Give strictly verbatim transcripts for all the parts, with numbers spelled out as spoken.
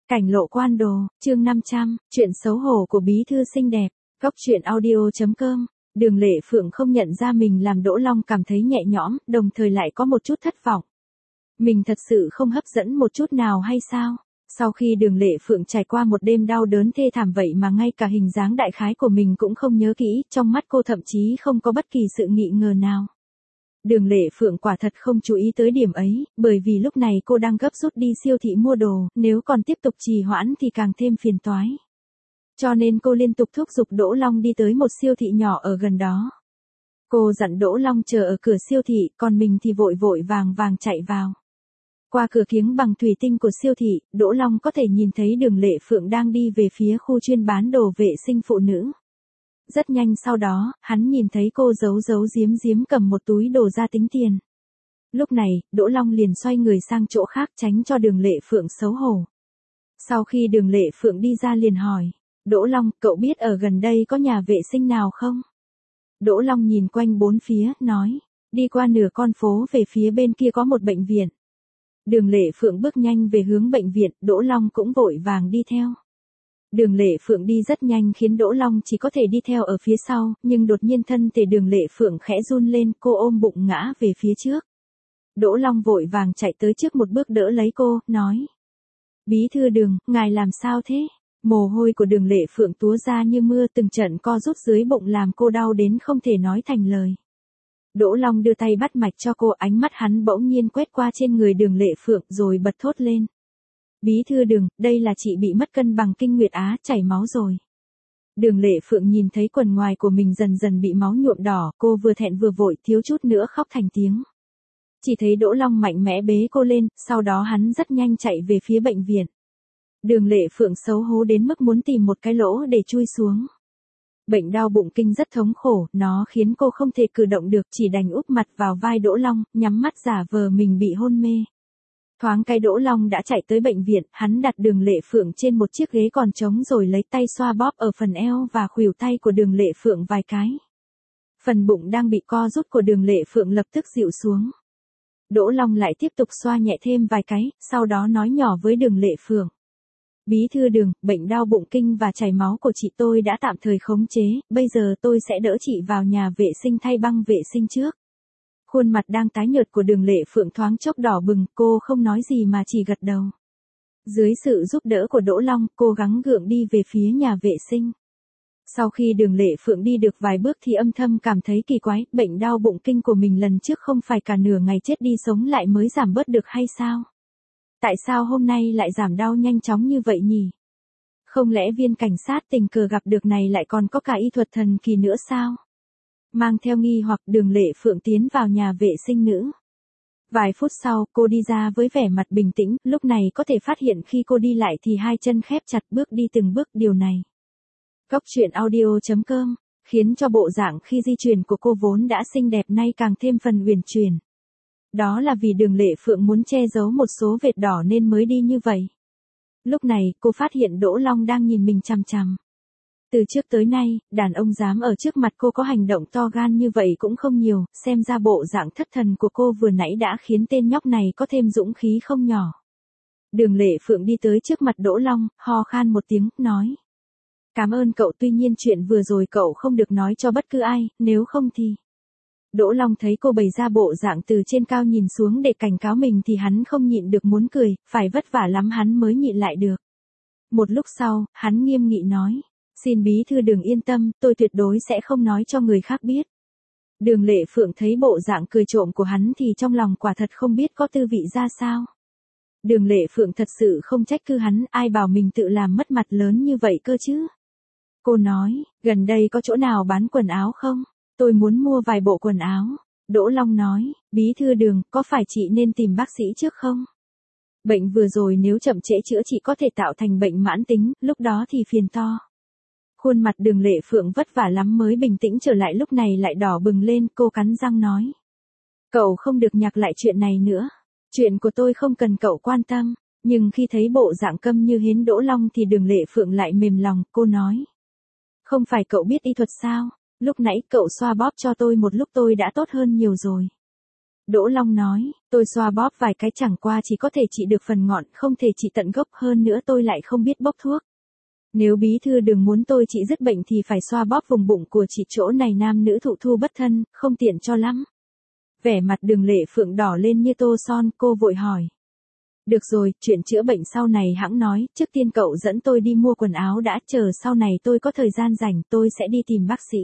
Cảnh lộ quan đồ, chương năm trăm, chuyện xấu hổ của bí thư xinh đẹp, góc chuyện audio.com. Đường Lệ Phượng không nhận ra mình làm Đỗ Long cảm thấy nhẹ nhõm, đồng thời lại có một chút thất vọng. Mình thật sự không hấp dẫn một chút nào hay sao? Sau khi Đường Lệ Phượng trải qua một đêm đau đớn thê thảm vậy mà ngay cả hình dáng đại khái của mình cũng không nhớ kỹ, trong mắt cô thậm chí không có bất kỳ sự nghi ngờ nào. Đường Lệ Phượng quả thật không chú ý tới điểm ấy, bởi vì lúc này cô đang gấp rút đi siêu thị mua đồ, nếu còn tiếp tục trì hoãn thì càng thêm phiền toái. Cho nên cô liên tục thúc giục Đỗ Long đi tới một siêu thị nhỏ ở gần đó. Cô dặn Đỗ Long chờ ở cửa siêu thị, còn mình thì vội vội vàng vàng chạy vào. Qua cửa kiếng bằng thủy tinh của siêu thị, Đỗ Long có thể nhìn thấy Đường Lệ Phượng đang đi về phía khu chuyên bán đồ vệ sinh phụ nữ. Rất nhanh sau đó, hắn nhìn thấy cô giấu giấu giếm giếm cầm một túi đồ ra tính tiền. Lúc này, Đỗ Long liền xoay người sang chỗ khác tránh cho Đường Lệ Phượng xấu hổ. Sau khi Đường Lệ Phượng đi ra liền hỏi, Đỗ Long, cậu biết ở gần đây có nhà vệ sinh nào không? Đỗ Long nhìn quanh bốn phía, nói, đi qua nửa con phố về phía bên kia có một bệnh viện. Đường Lệ Phượng bước nhanh về hướng bệnh viện, Đỗ Long cũng vội vàng đi theo. Đường Lệ Phượng đi rất nhanh khiến Đỗ Long chỉ có thể đi theo ở phía sau, nhưng đột nhiên thân thể Đường Lệ Phượng khẽ run lên, cô ôm bụng ngã về phía trước. Đỗ Long vội vàng chạy tới trước một bước đỡ lấy cô, nói. Bí thư Đường, ngài làm sao thế? Mồ hôi của Đường Lệ Phượng túa ra như mưa, từng trận co rút dưới bụng làm cô đau đến không thể nói thành lời. Đỗ Long đưa tay bắt mạch cho cô, ánh mắt hắn bỗng nhiên quét qua trên người Đường Lệ Phượng rồi bật thốt lên. Bí thư Đường, đây là chị bị mất cân bằng kinh nguyệt á, chảy máu rồi. Đường Lệ Phượng nhìn thấy quần ngoài của mình dần dần bị máu nhuộm đỏ, cô vừa thẹn vừa vội, thiếu chút nữa khóc thành tiếng. Chỉ thấy Đỗ Long mạnh mẽ bế cô lên, sau đó hắn rất nhanh chạy về phía bệnh viện. Đường Lệ Phượng xấu hổ đến mức muốn tìm một cái lỗ để chui xuống. Bệnh đau bụng kinh rất thống khổ, nó khiến cô không thể cử động được, chỉ đành úp mặt vào vai Đỗ Long, nhắm mắt giả vờ mình bị hôn mê. Thoáng cái Đỗ Long đã chạy tới bệnh viện, hắn đặt Đường Lệ Phượng trên một chiếc ghế còn trống rồi lấy tay xoa bóp ở phần eo và khuỷu tay của Đường Lệ Phượng vài cái. Phần bụng đang bị co rút của Đường Lệ Phượng lập tức dịu xuống. Đỗ Long lại tiếp tục xoa nhẹ thêm vài cái, sau đó nói nhỏ với Đường Lệ Phượng. Bí thư Đường, bệnh đau bụng kinh và chảy máu của chị tôi đã tạm thời khống chế, bây giờ tôi sẽ đỡ chị vào nhà vệ sinh thay băng vệ sinh trước. Khuôn mặt đang tái nhợt của Đường Lệ Phượng thoáng chốc đỏ bừng, cô không nói gì mà chỉ gật đầu. Dưới sự giúp đỡ của Đỗ Long, cô gắng gượng đi về phía nhà vệ sinh. Sau khi Đường Lệ Phượng đi được vài bước thì âm thầm cảm thấy kỳ quái, bệnh đau bụng kinh của mình lần trước không phải cả nửa ngày chết đi sống lại mới giảm bớt được hay sao? Tại sao hôm nay lại giảm đau nhanh chóng như vậy nhỉ? Không lẽ viên cảnh sát tình cờ gặp được này lại còn có cả y thuật thần kỳ nữa sao? Mang theo nghi hoặc Đường Lệ Phượng tiến vào nhà vệ sinh nữ. Vài phút sau, cô đi ra với vẻ mặt bình tĩnh, lúc này có thể phát hiện khi cô đi lại thì hai chân khép chặt bước đi từng bước, điều này. Góc chuyện audio.com, khiến cho bộ dạng khi di chuyển của cô vốn đã xinh đẹp nay càng thêm phần uyển chuyển. Đó là vì Đường Lệ Phượng muốn che giấu một số vệt đỏ nên mới đi như vậy. Lúc này, cô phát hiện Đỗ Long đang nhìn mình chằm chằm. Từ trước tới nay, đàn ông dám ở trước mặt cô có hành động to gan như vậy cũng không nhiều, xem ra bộ dạng thất thần của cô vừa nãy đã khiến tên nhóc này có thêm dũng khí không nhỏ. Đường Lệ Phượng đi tới trước mặt Đỗ Long, ho khan một tiếng, nói. Cảm ơn cậu, tuy nhiên chuyện vừa rồi cậu không được nói cho bất cứ ai, nếu không thì... Đỗ Long thấy cô bày ra bộ dạng từ trên cao nhìn xuống để cảnh cáo mình thì hắn không nhịn được muốn cười, phải vất vả lắm hắn mới nhịn lại được. Một lúc sau, hắn nghiêm nghị nói. Xin bí thư Đường yên tâm, tôi tuyệt đối sẽ không nói cho người khác biết. Đường Lệ Phượng thấy bộ dạng cười trộm của hắn thì trong lòng quả thật không biết có tư vị ra sao. Đường Lệ Phượng thật sự không trách cứ hắn, ai bảo mình tự làm mất mặt lớn như vậy cơ chứ. Cô nói, gần đây có chỗ nào bán quần áo không? Tôi muốn mua vài bộ quần áo. Đỗ Long nói, bí thư Đường, có phải chị nên tìm bác sĩ trước không? Bệnh vừa rồi nếu chậm trễ chữa trị có thể tạo thành bệnh mãn tính, lúc đó thì phiền to. Khuôn mặt Đường Lệ Phượng vất vả lắm mới bình tĩnh trở lại, lúc này lại đỏ bừng lên, cô cắn răng nói. Cậu không được nhắc lại chuyện này nữa. Chuyện của tôi không cần cậu quan tâm. Nhưng khi thấy bộ dạng câm như hến Đỗ Long thì Đường Lệ Phượng lại mềm lòng, cô nói. Không phải cậu biết y thuật sao? Lúc nãy cậu xoa bóp cho tôi một lúc tôi đã tốt hơn nhiều rồi. Đỗ Long nói, tôi xoa bóp vài cái chẳng qua chỉ có thể trị được phần ngọn, không thể trị tận gốc, hơn nữa tôi lại không biết bốc thuốc. Nếu bí thư Đường muốn tôi trị dứt bệnh thì phải xoa bóp vùng bụng của chị, chỗ này nam nữ thụ thu bất thân, không tiện cho lắm. Vẻ mặt Đường Lệ Phượng đỏ lên như tô son, cô vội hỏi. Được rồi, chuyện chữa bệnh sau này hãng nói, trước tiên cậu dẫn tôi đi mua quần áo đã, chờ sau này tôi có thời gian rảnh tôi sẽ đi tìm bác sĩ.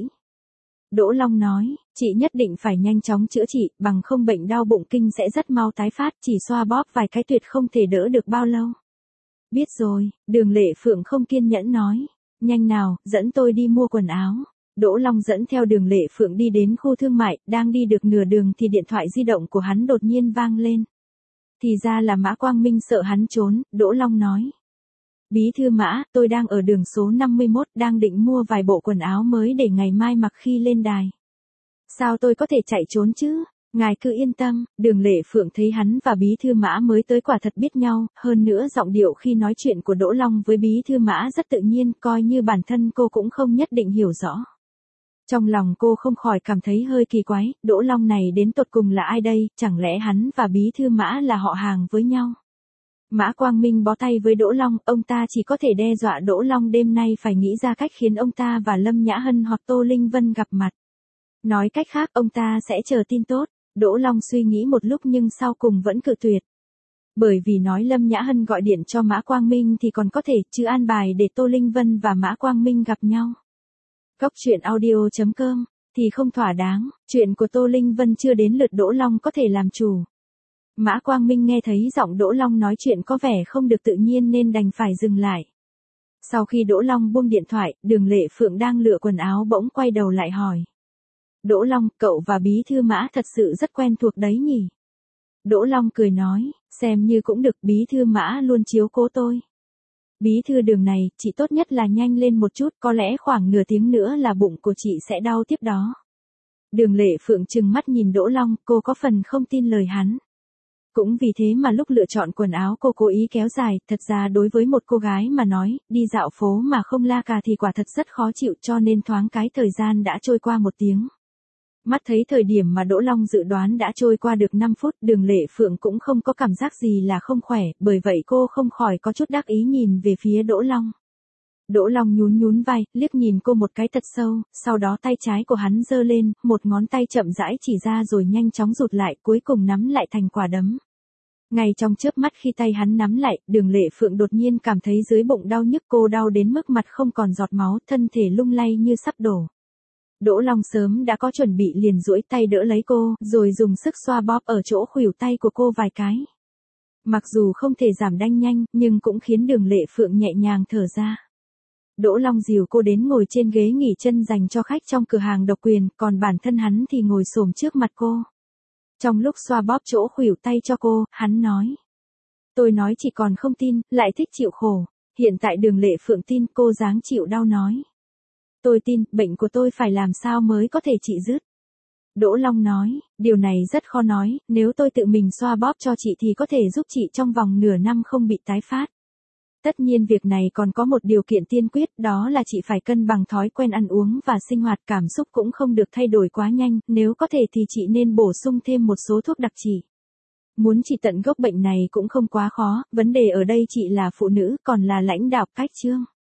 Đỗ Long nói, chị nhất định phải nhanh chóng chữa trị, bằng không bệnh đau bụng kinh sẽ rất mau tái phát, chỉ xoa bóp vài cái tuyệt không thể đỡ được bao lâu. Biết rồi, Đường Lệ Phượng không kiên nhẫn nói, nhanh nào, dẫn tôi đi mua quần áo. Đỗ Long dẫn theo Đường Lệ Phượng đi đến khu thương mại, đang đi được nửa đường thì điện thoại di động của hắn đột nhiên vang lên. Thì ra là Mã Quang Minh sợ hắn trốn, Đỗ Long nói. Bí thư Mã, tôi đang ở đường số năm mươi mốt, đang định mua vài bộ quần áo mới để ngày mai mặc khi lên đài. Sao tôi có thể chạy trốn chứ? Ngài cứ yên tâm. Đường Lệ Phượng thấy hắn và bí thư Mã mới tới quả thật biết nhau, hơn nữa giọng điệu khi nói chuyện của Đỗ Long với bí thư Mã rất tự nhiên, coi như bản thân cô cũng không nhất định hiểu rõ. Trong lòng cô không khỏi cảm thấy hơi kỳ quái, Đỗ Long này đến tột cùng là ai đây, chẳng lẽ hắn và bí thư Mã là họ hàng với nhau? Mã Quang Minh bó tay với Đỗ Long, ông ta chỉ có thể đe dọa Đỗ Long đêm nay phải nghĩ ra cách khiến ông ta và Lâm Nhã Hân hoặc Tô Linh Vân gặp mặt. Nói cách khác, ông ta sẽ chờ tin tốt. Đỗ Long suy nghĩ một lúc nhưng sau cùng vẫn cự tuyệt. Bởi vì nói Lâm Nhã Hân gọi điện cho Mã Quang Minh thì còn có thể, chứ an bài để Tô Linh Vân và Mã Quang Minh gặp nhau. Góc truyện audio chấm com thì không thỏa đáng, chuyện của Tô Linh Vân chưa đến lượt Đỗ Long có thể làm chủ. Mã Quang Minh nghe thấy giọng Đỗ Long nói chuyện có vẻ không được tự nhiên nên đành phải dừng lại. Sau khi Đỗ Long buông điện thoại, Đường Lệ Phượng đang lựa quần áo bỗng quay đầu lại hỏi. Đỗ Long, cậu và bí thư Mã thật sự rất quen thuộc đấy nhỉ? Đỗ Long cười nói, xem như cũng được, bí thư Mã luôn chiếu cố tôi. Bí thư Đường này, chị tốt nhất là nhanh lên một chút, có lẽ khoảng nửa tiếng nữa là bụng của chị sẽ đau tiếp đó. Đường Lệ Phượng trừng mắt nhìn Đỗ Long, cô có phần không tin lời hắn. Cũng vì thế mà lúc lựa chọn quần áo cô cố ý kéo dài, thật ra đối với một cô gái mà nói, đi dạo phố mà không la cà thì quả thật rất khó chịu, cho nên thoáng cái thời gian đã trôi qua một tiếng. Mắt thấy thời điểm mà Đỗ Long dự đoán đã trôi qua được năm phút, Đường Lệ Phượng cũng không có cảm giác gì là không khỏe, bởi vậy cô không khỏi có chút đắc ý nhìn về phía Đỗ Long. Đỗ Long nhún nhún vai, liếc nhìn cô một cái thật sâu, sau đó tay trái của hắn giơ lên, một ngón tay chậm rãi chỉ ra rồi nhanh chóng rụt lại, cuối cùng nắm lại thành quả đấm. Ngay trong chớp mắt khi tay hắn nắm lại, Đường Lệ Phượng đột nhiên cảm thấy dưới bụng đau nhức, cô đau đến mức mặt không còn giọt máu, thân thể lung lay như sắp đổ. Đỗ Long sớm đã có chuẩn bị, liền duỗi tay đỡ lấy cô, rồi dùng sức xoa bóp ở chỗ khuỷu tay của cô vài cái. Mặc dù không thể giảm đanh nhanh, nhưng cũng khiến Đường Lệ Phượng nhẹ nhàng thở ra. Đỗ Long dìu cô đến ngồi trên ghế nghỉ chân dành cho khách trong cửa hàng độc quyền, còn bản thân hắn thì ngồi xổm trước mặt cô. Trong lúc xoa bóp chỗ khuỷu tay cho cô, hắn nói. Tôi nói chị còn không tin, lại thích chịu khổ. Hiện tại Đường Lệ Phượng tin, cô dáng chịu đau nói. Tôi tin, bệnh của tôi phải làm sao mới có thể trị dứt. Đỗ Long nói, điều này rất khó nói, nếu tôi tự mình xoa bóp cho chị thì có thể giúp chị trong vòng nửa năm không bị tái phát. Tất nhiên việc này còn có một điều kiện tiên quyết, đó là chị phải cân bằng thói quen ăn uống và sinh hoạt, cảm xúc cũng không được thay đổi quá nhanh, nếu có thể thì chị nên bổ sung thêm một số thuốc đặc trị. Muốn trị tận gốc bệnh này cũng không quá khó, vấn đề ở đây chị là phụ nữ, còn là lãnh đạo cách chương.